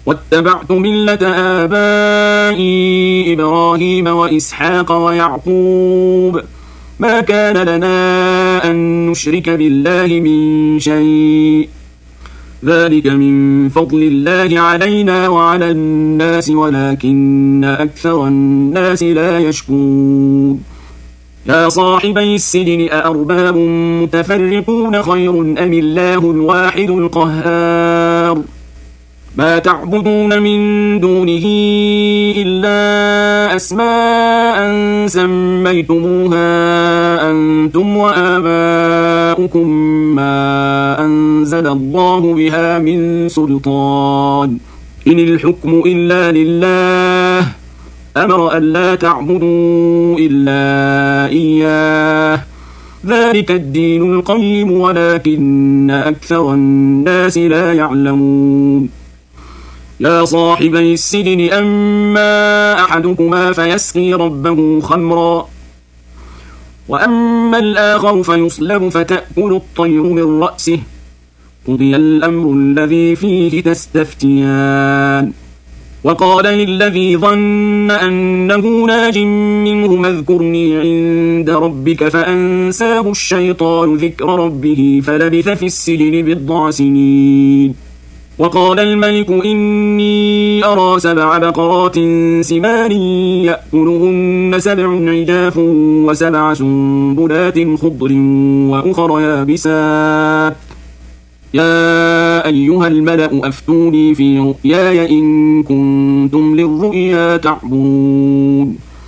واتبعت ملة آبائي إبراهيم وإسحاق ويعقوب ما كان لنا أن نشرك بالله من شيء ذلك من فضل الله علينا وعلى الناس ولكن أكثر الناس لا يشكرون يا صاحبي السجن أأرباب متفرقون خير أم الله الواحد القهار ما تعبدون من دونه إلا أسماء سميتموها أنتم وآباؤكم ما أنزل الله بها من سلطان إن الحكم إلا لله أمر ألا تعبدوا إلا إياه ذلك الدين القيم ولكن أكثر الناس لا يعلمون يا صاحبي السجن أما أحدكما فيسقي ربه خمرا وأما الآخر فيصلب فتأكل الطير من رأسه قضي الأمر الذي فيه تستفتيان وقال للذي ظن أنه ناج منه اذكرني عند ربك فأنساه الشيطان ذكر ربه فلبث في السجن بضع سنين وقال الملك إني أرى 7 بقرات سمان يأكلهن 7 عجاف و7 سنبلات خضر وأخر يابسات يا أيها الملأ أفتوني في رؤياي إن كنتم للرؤيا تعبرون